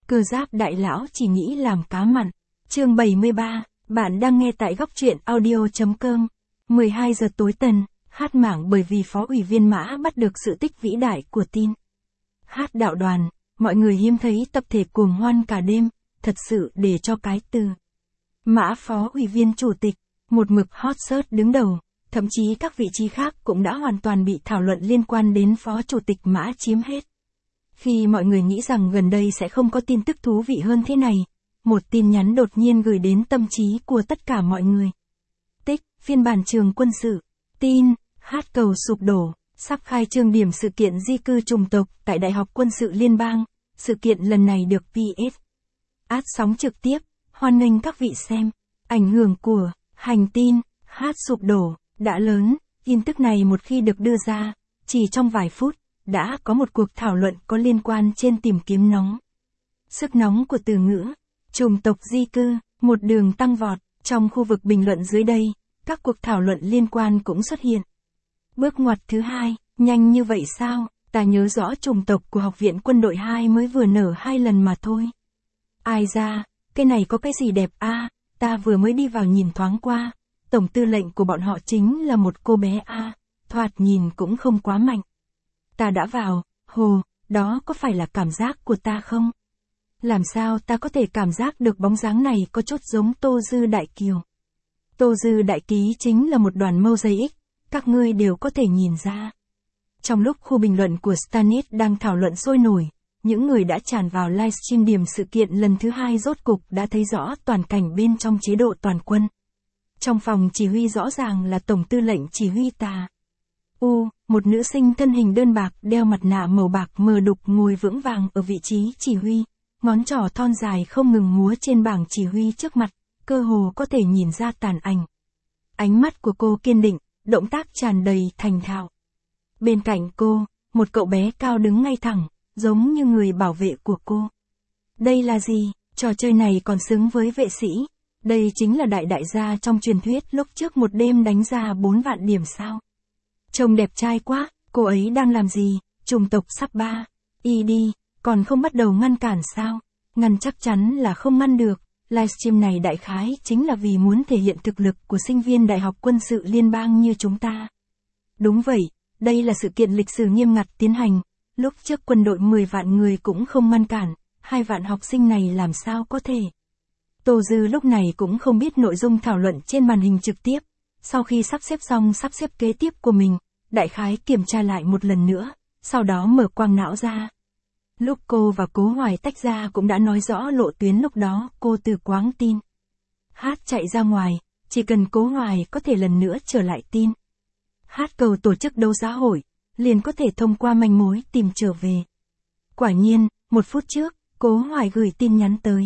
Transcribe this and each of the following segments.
Cơ giáp đại lão chỉ nghĩ làm cá mặn. Chương 73, bạn đang nghe tại góc truyện audio.com. 12 giờ tối tần, hát mảng bởi vì Phó ủy viên Mã bắt được sự tích vĩ đại của tin. Hát đạo đoàn, mọi người hiếm thấy tập thể cuồng hoan cả đêm, thật sự để cho cái từ. Mã Phó ủy viên chủ tịch, một mực hot search đứng đầu, thậm chí các vị trí khác cũng đã hoàn toàn bị thảo luận liên quan đến Phó chủ tịch Mã chiếm hết. Khi mọi người nghĩ rằng gần đây sẽ không có tin tức thú vị hơn thế này, một tin nhắn đột nhiên gửi đến tâm trí của tất cả mọi người. Tích, phiên bản trường quân sự. Tin, hát cầu sụp đổ, sắp khai trương điểm sự kiện di cư chủng tộc tại Đại học Quân sự Liên bang. Sự kiện lần này được PS át sóng trực tiếp, hoan nghênh các vị xem. Ảnh hưởng của hành tin, hát sụp đổ, đã lớn. Tin tức này một khi được đưa ra, chỉ trong vài phút, đã có một cuộc thảo luận có liên quan trên tìm kiếm nóng. Sức nóng của từ ngữ, chủng tộc di cư, một đường tăng vọt, trong khu vực bình luận dưới đây, các cuộc thảo luận liên quan cũng xuất hiện. Bước ngoặt thứ hai, nhanh như vậy sao, ta nhớ rõ chủng tộc của Học viện Quân đội 2 mới vừa nở 2 lần mà thôi. Ai ra, cái này có cái gì đẹp a? Ta vừa mới đi vào nhìn thoáng qua, tổng tư lệnh của bọn họ chính là một cô bé a, thoạt nhìn cũng không quá mạnh. Ta đã vào, hồ, đó có phải là cảm giác của ta không? Làm sao ta có thể cảm giác được bóng dáng này có chút giống Tô Dư Đại Kiều? Tô Dư Đại Ký chính là một đoàn mosaic, các ngươi đều có thể nhìn ra. Trong lúc khu bình luận của Stanit đang thảo luận sôi nổi, những người đã tràn vào livestream điểm sự kiện lần thứ 2 rốt cục đã thấy rõ toàn cảnh bên trong chế độ toàn quân. Trong phòng chỉ huy rõ ràng là Tổng tư lệnh chỉ huy Tà một nữ sinh thân hình đơn bạc đeo mặt nạ màu bạc mờ đục ngồi vững vàng ở vị trí chỉ huy, ngón trỏ thon dài không ngừng múa trên bảng chỉ huy trước mặt, cơ hồ có thể nhìn ra tàn ảnh. Ánh mắt của cô kiên định, động tác tràn đầy thành thạo. Bên cạnh cô, một cậu bé cao đứng ngay thẳng, giống như người bảo vệ của cô. Đây là gì? Trò chơi này còn xứng với vệ sĩ. Đây chính là đại gia trong truyền thuyết lúc trước một đêm đánh ra 4 vạn điểm sao? Trông đẹp trai quá, cô ấy đang làm gì? Chủng tộc sắp 3. đi, còn không bắt đầu ngăn cản sao? Ngăn chắc chắn là không ngăn được. Livestream này đại khái chính là vì muốn thể hiện thực lực của sinh viên Đại học Quân sự Liên bang như chúng ta. Đúng vậy, đây là sự kiện lịch sử nghiêm ngặt tiến hành. Lúc trước quân đội 10 vạn người cũng không ngăn cản, 2 vạn học sinh này làm sao có thể? Tô Dư lúc này cũng không biết nội dung thảo luận trên màn hình trực tiếp. Sau khi sắp xếp xong sắp xếp kế tiếp của mình, đại khái kiểm tra lại một lần nữa, sau đó mở quang não ra. Lúc cô và Cố Hoài tách ra cũng đã nói rõ lộ tuyến lúc đó cô từ quáng tin. Hát chạy ra ngoài, chỉ cần Cố Hoài có thể lần nữa trở lại tin. Hát cầu tổ chức đấu giá hội, liền có thể thông qua manh mối tìm trở về. Quả nhiên, 1 phút trước, Cố Hoài gửi tin nhắn tới.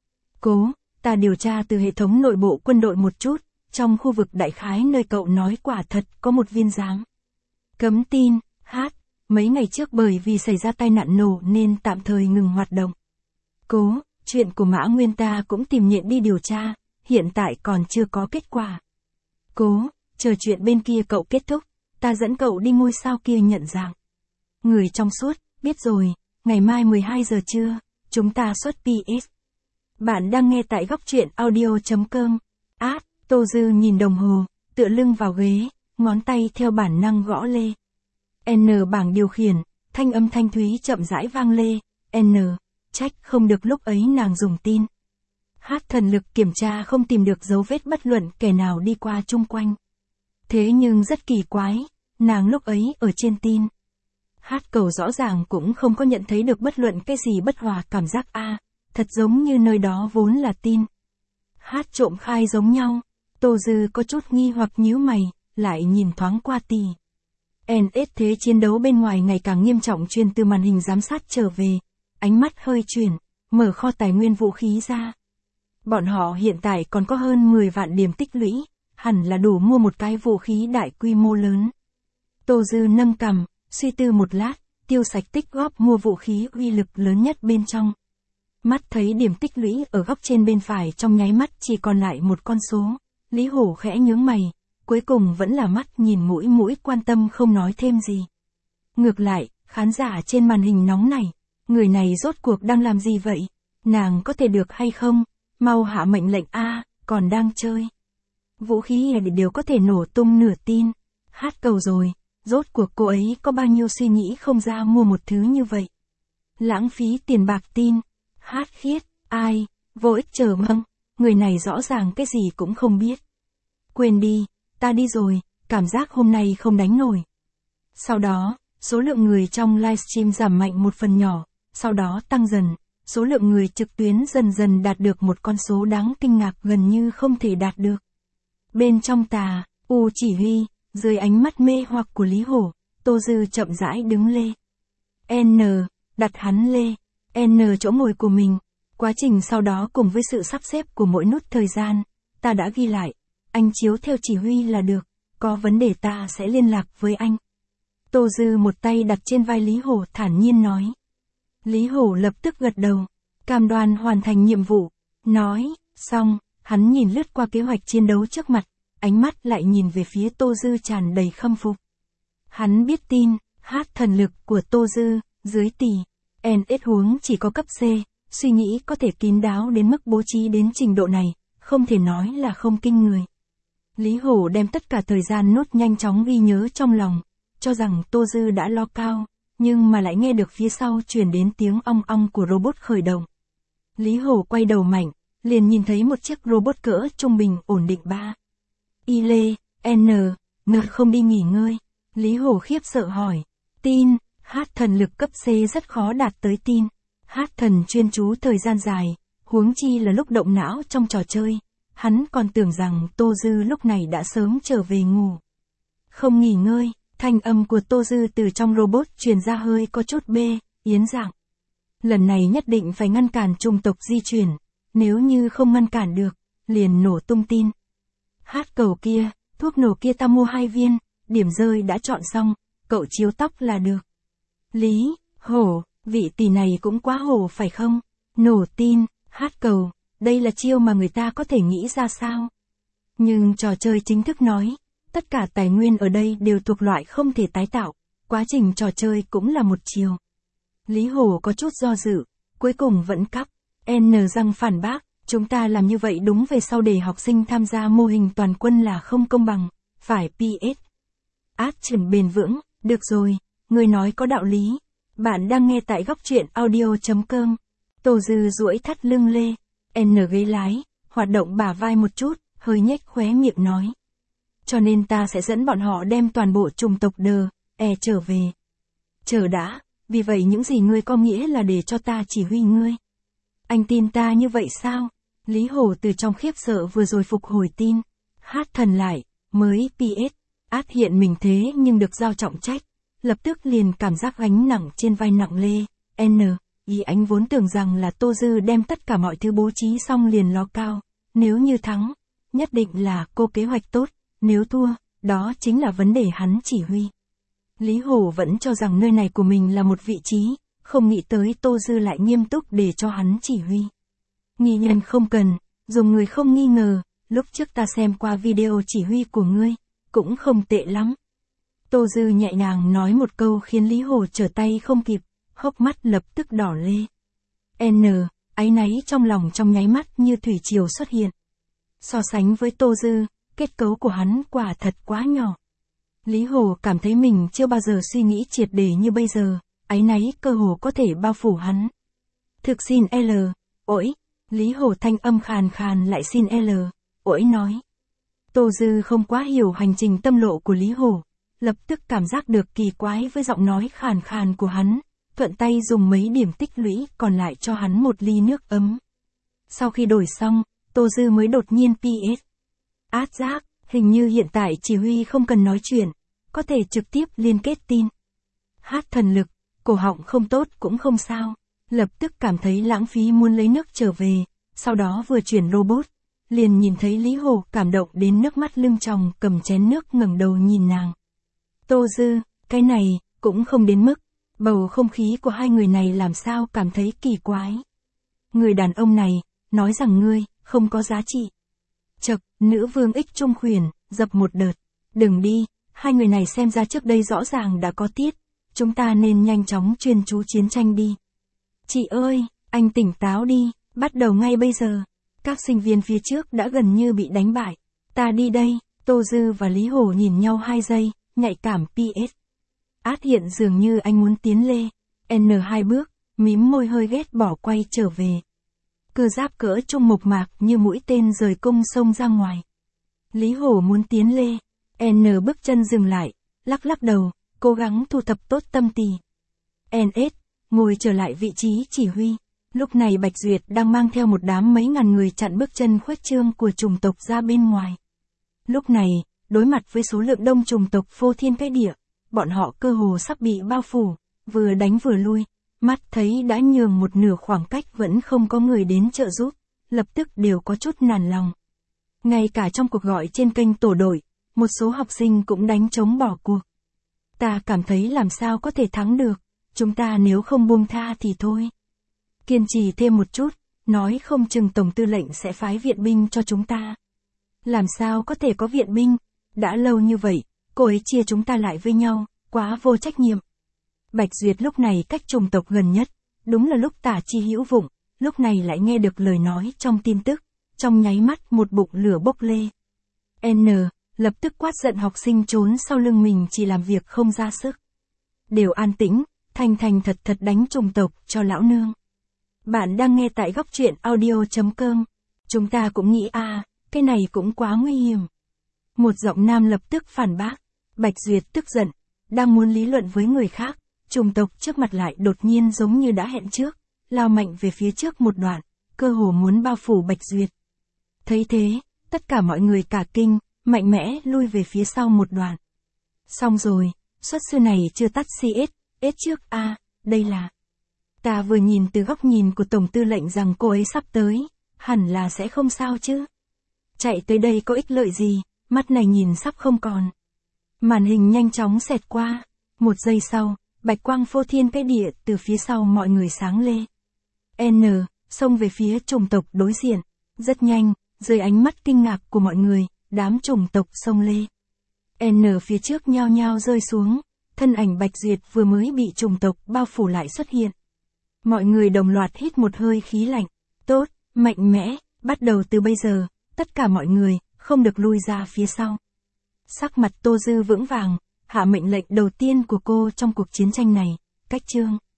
Cố, ta điều tra từ hệ thống nội bộ quân đội một chút, trong khu vực đại khái nơi cậu nói quả thật có một viên giáng. Cấm tin, hát, mấy ngày trước bởi vì xảy ra tai nạn nổ nên tạm thời ngừng hoạt động. Cố, chuyện của Mã Nguyên ta cũng tìm nhện đi điều tra, hiện tại còn chưa có kết quả. Cố, chờ chuyện bên kia cậu kết thúc, ta dẫn cậu đi ngôi sao kia nhận dạng. Người trong suốt, biết rồi, ngày mai 12 giờ trưa, chúng ta xuất PS. Bạn đang nghe tại góc truyện audio.com. Tô Dư nhìn đồng hồ, tựa lưng vào ghế, ngón tay theo bản năng gõ lê. Bảng điều khiển, thanh âm thanh thúy chậm rãi vang lê. Trách không được lúc ấy nàng dùng tin. Hát thần lực kiểm tra không tìm được dấu vết bất luận kẻ nào đi qua chung quanh. Thế nhưng rất kỳ quái, nàng lúc ấy ở trên tin. Hát cầu rõ ràng cũng không có nhận thấy được bất luận cái gì bất hòa cảm giác thật giống như nơi đó vốn là tin. Hát trộm khai giống nhau. Tô Dư có chút nghi hoặc nhíu mày, lại nhìn thoáng qua tì. Thế chiến đấu bên ngoài ngày càng nghiêm trọng truyền từ màn hình giám sát trở về, ánh mắt hơi chuyển, mở kho tài nguyên vũ khí ra. Bọn họ hiện tại còn có hơn 10 vạn điểm tích lũy, hẳn là đủ mua một cái vũ khí đại quy mô lớn. Tô Dư nâng cằm, suy tư một lát, tiêu sạch tích góp mua vũ khí uy lực lớn nhất bên trong. Mắt thấy điểm tích lũy ở góc trên bên phải trong nháy mắt chỉ còn lại một con số, Lý Hổ khẽ nhướng mày, cuối cùng vẫn là mắt nhìn mũi quan tâm không nói thêm gì. Ngược lại, khán giả trên màn hình nóng này, người này rốt cuộc đang làm gì vậy? Nàng có thể được hay không? Mau hạ mệnh lệnh a, còn đang chơi. Vũ khí đều có thể nổ tung nửa tin. Hát cầu rồi, rốt cuộc cô ấy có bao nhiêu suy nghĩ không ra mua một thứ như vậy. Lãng phí tiền bạc tin. Hát khiết, ai, vô ích chờ mong, người này rõ ràng cái gì cũng không biết. Quên đi, ta đi rồi, cảm giác hôm nay không đánh nổi. Sau đó, số lượng người trong livestream giảm mạnh một phần nhỏ, sau đó tăng dần, số lượng người trực tuyến dần dần đạt được một con số đáng kinh ngạc gần như không thể đạt được. Bên trong tà, U chỉ huy, dưới ánh mắt mê hoặc của Lý Hổ, Tô Dư chậm rãi đứng lê. N, đặt hắn lê, N chỗ ngồi của mình. Quá trình sau đó cùng với sự sắp xếp của mỗi nút thời gian, ta đã ghi lại, anh chiếu theo chỉ huy là được, có vấn đề ta sẽ liên lạc với anh. Tô Dư một tay đặt trên vai Lý Hổ thản nhiên nói. Lý Hổ lập tức gật đầu, cam đoan hoàn thành nhiệm vụ, nói, xong, hắn nhìn lướt qua kế hoạch chiến đấu trước mặt, ánh mắt lại nhìn về phía Tô Dư tràn đầy khâm phục. Hắn biết tin, hát thần lực của Tô Dư, dưới tỷ, NS huống chỉ có cấp C, suy nghĩ có thể kín đáo đến mức bố trí đến trình độ này, không thể nói là không kinh người. Lý Hổ đem tất cả thời gian nốt nhanh chóng ghi nhớ trong lòng, cho rằng Tô Dư đã lo cao, nhưng mà lại nghe được phía sau truyền đến tiếng ong ong của robot khởi động. Lý Hổ quay đầu mạnh, liền nhìn thấy một chiếc robot cỡ trung bình ổn định 3. Y Lê, N, ngược không đi nghỉ ngơi. Lý Hổ khiếp sợ hỏi, tin, hát thần lực cấp C rất khó đạt tới tin. Hát thần chuyên chú thời gian dài, huống chi là lúc động não trong trò chơi. Hắn còn tưởng rằng Tô Dư lúc này đã sớm trở về ngủ. Không nghỉ ngơi, thanh âm của Tô Dư từ trong robot truyền ra hơi có chút yến dạng. Lần này nhất định phải ngăn cản chủng tộc di chuyển, nếu như không ngăn cản được, liền nổ tung tin. Hát cầu kia, thuốc nổ kia ta mua 2 viên, điểm rơi đã chọn xong, cậu chiếu tóc là được. Lý, Hổ, vị tỷ này cũng quá hổ phải không? Nổ tin, hát cầu, đây là chiêu mà người ta có thể nghĩ ra sao? Nhưng trò chơi chính thức nói, tất cả tài nguyên ở đây đều thuộc loại không thể tái tạo, quá trình trò chơi cũng là một chiều. Lý Hổ có chút do dự, cuối cùng vẫn cắp, N răng phản bác, chúng ta làm như vậy đúng về sau để học sinh tham gia mô hình toàn quân là không công bằng, phải PS. Át triển bền vững, được rồi, người nói có đạo lý. Bạn đang nghe tại góc truyện audio.com. Tô Dư duỗi thắt lưng lê, N ghế lái, hoạt động bả vai một chút, hơi nhếch khóe miệng nói. Cho nên ta sẽ dẫn bọn họ đem toàn bộ chủng tộc trở về. Chờ đã, vì vậy những gì ngươi có nghĩa là để cho ta chỉ huy ngươi. Anh tin ta như vậy sao? Lý Hổ từ trong khiếp sợ vừa rồi phục hồi tin. Hát thần lại, mới PS. Át hiện mình thế nhưng được giao trọng trách. Lập tức liền cảm giác gánh nặng trên vai nặng lê. Ý anh vốn tưởng rằng là Tô Dư đem tất cả mọi thứ bố trí xong liền lo cao. Nếu như thắng, nhất định là cô kế hoạch tốt. Nếu thua, đó chính là vấn đề hắn chỉ huy. Lý Hổ vẫn cho rằng nơi này của mình là một vị trí, không nghĩ tới Tô Dư lại nghiêm túc để cho hắn chỉ huy. Nghi nhân không cần, dùng người không nghi ngờ, lúc trước ta xem qua video chỉ huy của ngươi, cũng không tệ lắm. Tô Dư nhẹ nhàng nói một câu khiến Lý Hổ trở tay không kịp, hốc mắt lập tức đỏ lê. Áy náy trong lòng trong nháy mắt như thủy triều xuất hiện. So sánh với Tô Dư, kết cấu của hắn quả thật quá nhỏ. Lý Hổ cảm thấy mình chưa bao giờ suy nghĩ triệt để như bây giờ, áy náy cơ hồ có thể bao phủ hắn. Thực xin ỗi, Lý Hổ thanh âm khàn khàn lại xin ỗi nói. Tô Dư không quá hiểu hành trình tâm lộ của Lý Hổ, lập tức cảm giác được kỳ quái với giọng nói khàn khàn của hắn, thuận tay dùng mấy điểm tích lũy còn lại cho hắn một ly nước ấm. Sau khi đổi xong, Tô Dư mới đột nhiên PS. Át giác, hình như hiện tại chỉ huy không cần nói chuyện, có thể trực tiếp liên kết tin. Hát thần lực, cổ họng không tốt cũng không sao, lập tức cảm thấy lãng phí muốn lấy nước trở về, sau đó vừa chuyển robot, liền nhìn thấy Lý Hổ cảm động đến nước mắt lưng tròng cầm chén nước ngẩng đầu nhìn nàng. Tô Dư, cái này, cũng không đến mức, bầu không khí của hai người này làm sao cảm thấy kỳ quái. Người đàn ông này, nói rằng ngươi, không có giá trị. Chậc, nữ vương ích trung khuyển, dập một đợt. Đừng đi, hai người này xem ra trước đây rõ ràng đã có tiết. Chúng ta nên nhanh chóng chuyên chú chiến tranh đi. Chị ơi, Anh tỉnh táo đi, bắt đầu ngay bây giờ. Các sinh viên phía trước đã gần như bị đánh bại. Ta đi đây, Tô Dư và Lý Hổ nhìn nhau 2 giây, nhạy cảm PS. Át hiện dường như anh muốn tiến lê. N2 bước, mím môi hơi ghét bỏ quay trở về. Cơ giáp cỡ trung mộc mạc như mũi tên rời cung xông ra ngoài. Lý Hổ muốn tiến lê. N bước chân dừng lại, lắc lắc đầu, cố gắng thu thập tốt tâm tỳ. NS, ngồi trở lại vị trí chỉ huy. Lúc này Bạch Duyệt đang mang theo một đám mấy ngàn người chặn bước chân khuếch trương của chủng tộc ra bên ngoài. Lúc này, đối mặt với số lượng đông chủng tộc phô thiên cái địa, bọn họ cơ hồ sắp bị bao phủ, vừa đánh vừa lui, mắt thấy đã nhường một nửa khoảng cách vẫn không có người đến trợ giúp, lập tức đều có chút nản lòng. Ngay cả trong cuộc gọi trên kênh tổ đội, một số học sinh cũng đánh trống bỏ cuộc. Ta cảm thấy làm sao có thể thắng được, chúng ta nếu không buông tha thì thôi. Kiên trì thêm một chút, nói không chừng Tổng tư lệnh sẽ phái viện binh cho chúng ta. Làm sao có thể có viện binh, đã lâu như vậy, cô ấy chia chúng ta lại với nhau, quá vô trách nhiệm. Bạch Duyệt lúc này cách chủng tộc gần nhất, đúng là lúc Tả Chi hữu vụng, lúc này lại nghe được lời nói trong tin tức, trong nháy mắt một bụng lửa bốc lê. N, lập tức quát giận học sinh trốn sau lưng mình chỉ làm việc không ra sức. Đều an tĩnh, thành thành thật thật đánh chủng tộc cho lão nương. Bạn đang nghe tại góc truyện audio.com. Chúng ta cũng nghĩ cái này cũng quá nguy hiểm. Một giọng nam lập tức phản bác. Bạch Duyệt tức giận, đang muốn lý luận với người khác, chủng tộc trước mặt lại đột nhiên giống như đã hẹn trước, lao mạnh về phía trước một đoạn, cơ hồ muốn bao phủ Bạch Duyệt. Thấy thế, tất cả mọi người cả kinh, mạnh mẽ lui về phía sau một đoạn. Xong rồi, xuất sư này chưa tắt CS trước đây là... Ta vừa nhìn từ góc nhìn của Tổng tư lệnh rằng cô ấy sắp tới, hẳn là sẽ không sao chứ. Chạy tới đây có ích lợi gì, mắt này nhìn sắp không còn. Màn hình nhanh chóng xẹt qua, 1 giây sau, bạch quang phô thiên cái địa từ phía sau mọi người sáng lê. N, xông về phía chủng tộc đối diện, rất nhanh, dưới ánh mắt kinh ngạc của mọi người, đám chủng tộc xông lê. N phía trước nhao nhao rơi xuống, thân ảnh Bạch Duyệt vừa mới bị chủng tộc bao phủ lại xuất hiện. Mọi người đồng loạt hít một hơi khí lạnh. Tốt, mạnh mẽ, bắt đầu từ bây giờ, tất cả mọi người, không được lui ra phía sau. Sắc mặt Tô Dư vững vàng, hạ mệnh lệnh đầu tiên của cô trong cuộc chiến tranh này, cách chương.